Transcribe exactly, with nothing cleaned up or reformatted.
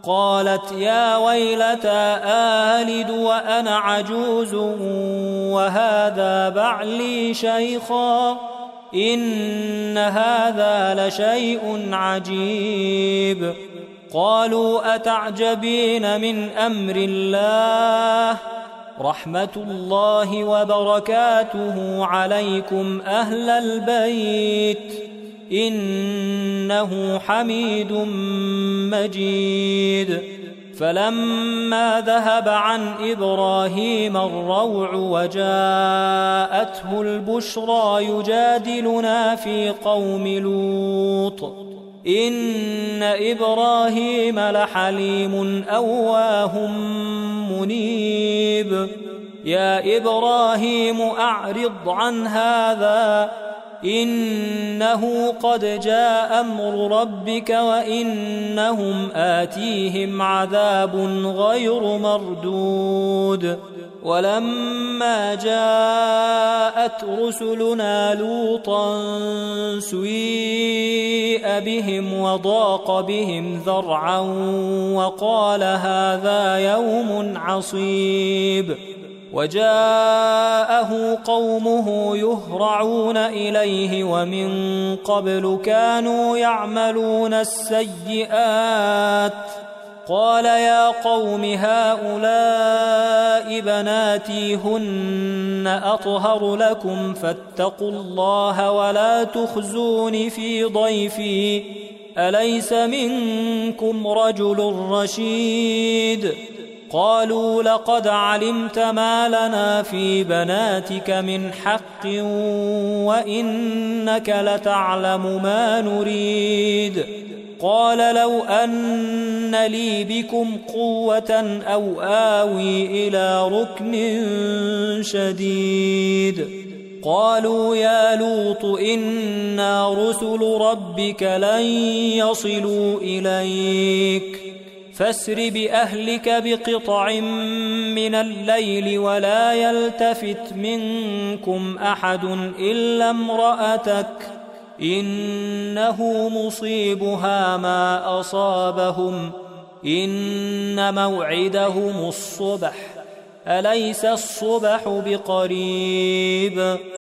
قالت يا ويلتى آلد وأنا عجوز وهذا بعلي شيخا إن هذا لشيء عجيب. قالوا أتعجبين من أمر الله رحمة الله وبركاته عليكم أهل البيت إنه حميد مجيد. فلما ذهب عن إبراهيم الروع وجاءته البشرى يجادلنا في قوم لوط إن إبراهيم لحليم أواه منيب. يا إبراهيم أعرض عن هذا إنه قد جاء أمر ربك وإنهم آتيهم عذاب غير مردود. ولما جاءت رسلنا لوطا سيء بهم وضاق بهم ذرعا وقال هذا يوم عصيب. وجاءه قومه يهرعون إليه ومن قبل كانوا يعملون السيئات. قال يا قوم هؤلاء بناتي هن أطهر لكم فاتقوا الله ولا تخزون في ضيفي أليس منكم رجل رشيد. قالوا لقد علمت ما لنا في بناتك من حق وإنك لتعلم ما نريد. قال لو أن لي بكم قوة أو آوي إلى ركن شديد. قالوا يا لوط إنا رسل ربك لن يصلوا إليك فاسر بأهلك بقطع من الليل ولا يلتفت منكم أحد إلا امرأتك إنه مصيبها ما أصابهم إن موعدهم الصبح أليس الصبح بقريب.